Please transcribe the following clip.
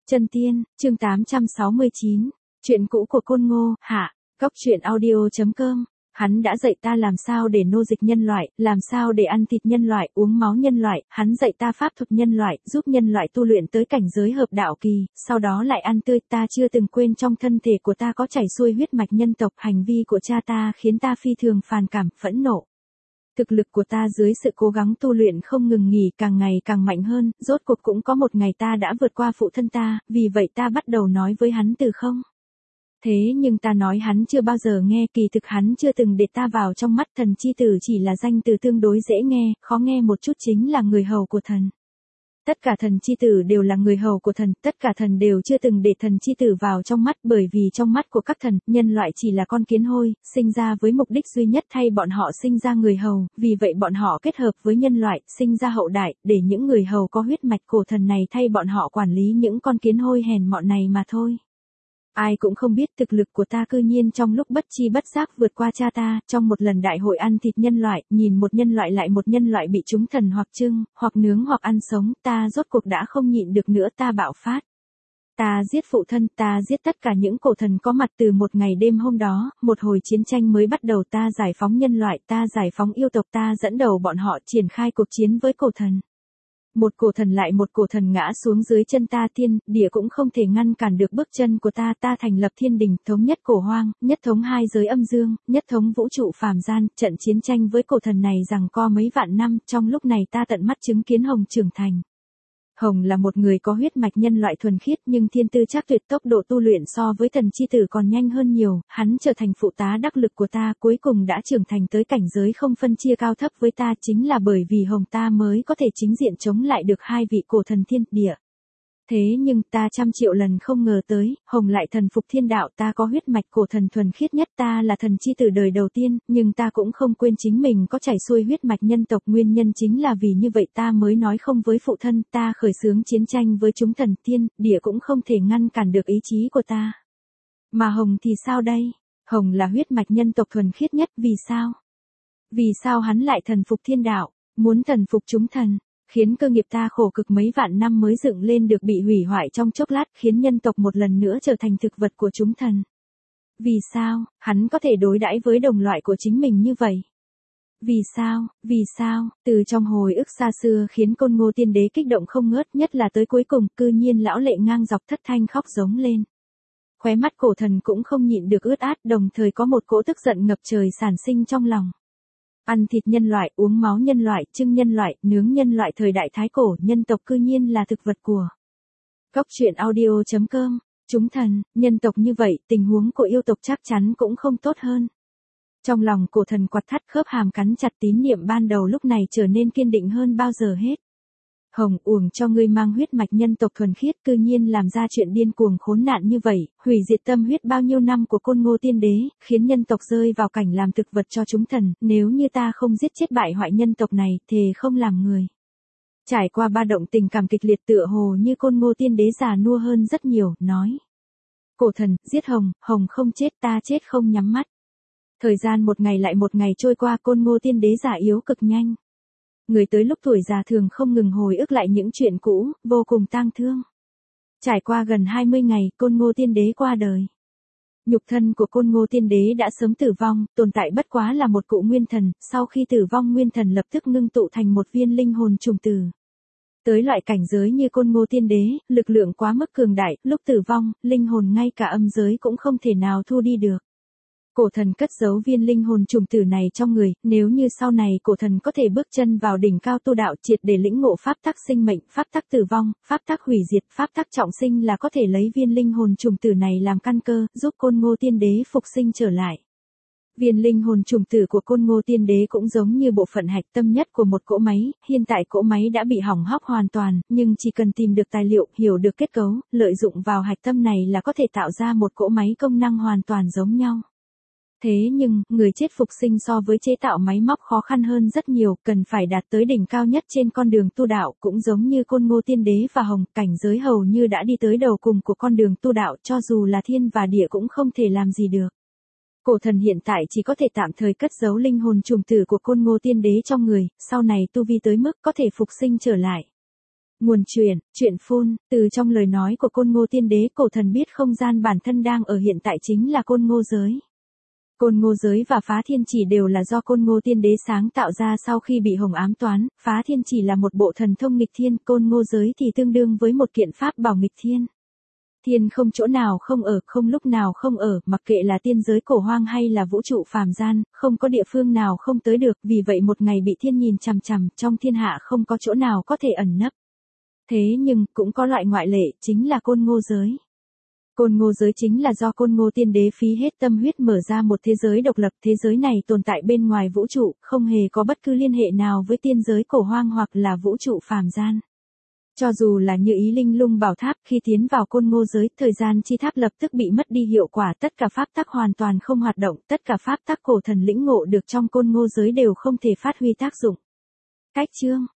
Chân Tiên, chương 869. Chuyện cũ của Côn Ngô, hạ. Góc truyện audio.com. Hắn đã dạy ta làm sao để nô dịch nhân loại, làm sao để ăn thịt nhân loại, uống máu nhân loại, hắn dạy ta pháp thuật nhân loại, giúp nhân loại tu luyện tới cảnh giới hợp đạo kỳ, sau đó lại ăn tươi. Ta chưa từng quên trong thân thể của ta có chảy xuôi huyết mạch nhân tộc, hành vi của cha ta khiến ta phi thường phàn cảm, phẫn nộ. Thực lực của ta dưới sự cố gắng tu luyện không ngừng nghỉ càng ngày càng mạnh hơn, rốt cuộc cũng có một ngày ta đã vượt qua phụ thân ta, vì vậy ta bắt đầu nói với hắn từ không. Thế nhưng ta nói hắn chưa bao giờ nghe, kỳ thực hắn chưa từng để ta vào trong mắt. Thần chi tử chỉ là danh từ tương đối dễ nghe, khó nghe một chút chính là người hầu của thần. Tất cả thần chi tử đều là người hầu của thần, tất cả thần đều chưa từng để thần chi tử vào trong mắt, bởi vì trong mắt của các thần, nhân loại chỉ là con kiến hôi, sinh ra với mục đích duy nhất thay bọn họ sinh ra người hầu, vì vậy bọn họ kết hợp với nhân loại, sinh ra hậu đại, để những người hầu có huyết mạch cổ thần này thay bọn họ quản lý những con kiến hôi hèn mọn này mà thôi. Ai cũng không biết thực lực của ta cư nhiên trong lúc bất chi bất giác vượt qua cha ta, trong một lần đại hội ăn thịt nhân loại, nhìn một nhân loại lại một nhân loại bị chúng thần hoặc trưng, hoặc nướng hoặc ăn sống, ta rốt cuộc đã không nhịn được nữa, ta bạo phát. Ta giết phụ thân, ta giết tất cả những cổ thần có mặt từ một ngày đêm hôm đó, một hồi chiến tranh mới bắt đầu, ta giải phóng nhân loại, ta giải phóng yêu tộc, ta dẫn đầu bọn họ triển khai cuộc chiến với cổ thần. Một cổ thần lại một cổ thần ngã xuống dưới chân ta, thiên, địa cũng không thể ngăn cản được bước chân của ta. Ta thành lập thiên đình, thống nhất cổ hoang, nhất thống hai giới âm dương, nhất thống vũ trụ phàm gian. Trận chiến tranh với cổ thần này giằng co mấy vạn năm, trong lúc này ta tận mắt chứng kiến Hồng trưởng thành. Hồng là một người có huyết mạch nhân loại thuần khiết nhưng thiên tư chắc tuyệt, tốc độ tu luyện so với thần chi tử còn nhanh hơn nhiều, hắn trở thành phụ tá đắc lực của ta, cuối cùng đã trưởng thành tới cảnh giới không phân chia cao thấp với ta, chính là bởi vì Hồng ta mới có thể chính diện chống lại được hai vị cổ thần thiên địa. Thế nhưng ta trăm triệu lần không ngờ tới, Hồng lại thần phục thiên đạo, ta có huyết mạch cổ thần thuần khiết nhất, ta là thần chi tử đời đầu tiên, nhưng ta cũng không quên chính mình có chảy xuôi huyết mạch nhân tộc, nguyên nhân chính là vì như vậy ta mới nói không với phụ thân, ta khởi xướng chiến tranh với chúng thần, thiên, địa cũng không thể ngăn cản được ý chí của ta. Mà Hồng thì sao đây? Hồng là huyết mạch nhân tộc thuần khiết nhất, vì sao? Vì sao hắn lại thần phục thiên đạo, muốn thần phục chúng thần? Khiến cơ nghiệp ta khổ cực mấy vạn năm mới dựng lên được bị hủy hoại trong chốc lát, khiến nhân tộc một lần nữa trở thành thực vật của chúng thần. Vì sao, hắn có thể đối đãi với đồng loại của chính mình như vậy? Vì sao, từ trong hồi ức xa xưa khiến Côn Ngô tiên đế kích động không ngớt, nhất là tới cuối cùng, cư nhiên lão lệ ngang dọc thất thanh khóc giống lên. Khóe mắt cổ thần cũng không nhịn được ướt át, đồng thời có một cỗ tức giận ngập trời sản sinh trong lòng. Ăn thịt nhân loại, uống máu nhân loại, trưng nhân loại, nướng nhân loại, thời đại thái cổ, nhân tộc cư nhiên là thực vật của. Góc truyện audio.com. Chúng thần, nhân tộc như vậy, tình huống của yêu tộc chắc chắn cũng không tốt hơn. Trong lòng cổ thần quặt thắt, khớp hàm cắn chặt, tín niệm ban đầu lúc này trở nên kiên định hơn bao giờ hết. Hồng, uổng cho ngươi mang huyết mạch nhân tộc thuần khiết, cư nhiên làm ra chuyện điên cuồng khốn nạn như vậy, hủy diệt tâm huyết bao nhiêu năm của Côn Ngô tiên đế, khiến nhân tộc rơi vào cảnh làm thực vật cho chúng thần, nếu như ta không giết chết bại hoại nhân tộc này, thề không làm người. Trải qua ba động tình cảm kịch liệt, tựa hồ như Côn Ngô tiên đế già nua hơn rất nhiều, nói. Cổ thần, giết Hồng, Hồng không chết, ta chết không nhắm mắt. Thời gian một ngày lại một ngày trôi qua, Côn Ngô tiên đế già yếu cực nhanh. Người tới lúc tuổi già thường không ngừng hồi ức lại những chuyện cũ, vô cùng tang thương. Trải qua gần 20 ngày, Côn Ngô tiên đế qua đời. Nhục thân của Côn Ngô tiên đế đã sớm tử vong, tồn tại bất quá là một cụ nguyên thần, sau khi tử vong nguyên thần lập tức ngưng tụ thành một viên linh hồn trùng tử. Tới loại cảnh giới như Côn Ngô tiên đế, lực lượng quá mức cường đại, lúc tử vong, linh hồn ngay cả âm giới cũng không thể nào thu đi được. Cổ thần cất giấu viên linh hồn trùng tử này trong người, nếu như sau này cổ thần có thể bước chân vào đỉnh cao tu đạo, triệt để lĩnh ngộ pháp tắc sinh mệnh, pháp tắc tử vong, pháp tắc hủy diệt, pháp tắc trọng sinh, là có thể lấy viên linh hồn trùng tử này làm căn cơ, giúp Côn Ngô tiên đế phục sinh trở lại. Viên linh hồn trùng tử của Côn Ngô tiên đế cũng giống như bộ phận hạch tâm nhất của một cỗ máy, hiện tại cỗ máy đã bị hỏng hóc hoàn toàn, nhưng chỉ cần tìm được tài liệu, hiểu được kết cấu, lợi dụng vào hạch tâm này là có thể tạo ra một cỗ máy công năng hoàn toàn giống nhau. Thế nhưng, người chết phục sinh so với chế tạo máy móc khó khăn hơn rất nhiều, cần phải đạt tới đỉnh cao nhất trên con đường tu đạo, cũng giống như Côn Ngô tiên đế và Hồng, cảnh giới hầu như đã đi tới đầu cùng của con đường tu đạo, cho dù là thiên và địa cũng không thể làm gì được. Cổ thần hiện tại chỉ có thể tạm thời cất giấu linh hồn trùng tử của Côn Ngô tiên đế trong người, sau này tu vi tới mức có thể phục sinh trở lại. Nguồn truyện phun, từ trong lời nói của Côn Ngô Tiên Đế, cổ thần biết không gian bản thân đang ở hiện tại chính là Côn Ngô giới. Côn Ngô giới và Phá Thiên Chỉ đều là do Côn Ngô Tiên Đế sáng tạo ra sau khi bị Hồng ám toán, Phá Thiên Chỉ là một bộ thần thông nghịch thiên, Côn Ngô giới thì tương đương với một kiện pháp bảo nghịch thiên. Thiên không chỗ nào không ở, không lúc nào không ở, mặc kệ là tiên giới cổ hoang hay là vũ trụ phàm gian, không có địa phương nào không tới được, vì vậy một ngày bị thiên nhìn chằm chằm, trong thiên hạ không có chỗ nào có thể ẩn nấp. Thế nhưng, cũng có loại ngoại lệ, chính là Côn Ngô giới. Côn Ngô giới chính là do Côn Ngô Tiên Đế phí hết tâm huyết mở ra một thế giới độc lập, thế giới này tồn tại bên ngoài vũ trụ, không hề có bất cứ liên hệ nào với tiên giới cổ hoang hoặc là vũ trụ phàm gian. Cho dù là như ý linh lung bảo tháp, khi tiến vào Côn Ngô giới, thời gian chi tháp lập tức bị mất đi hiệu quả, tất cả pháp tắc hoàn toàn không hoạt động, tất cả pháp tắc cổ thần lĩnh ngộ được trong Côn Ngô giới đều không thể phát huy tác dụng. Cách chương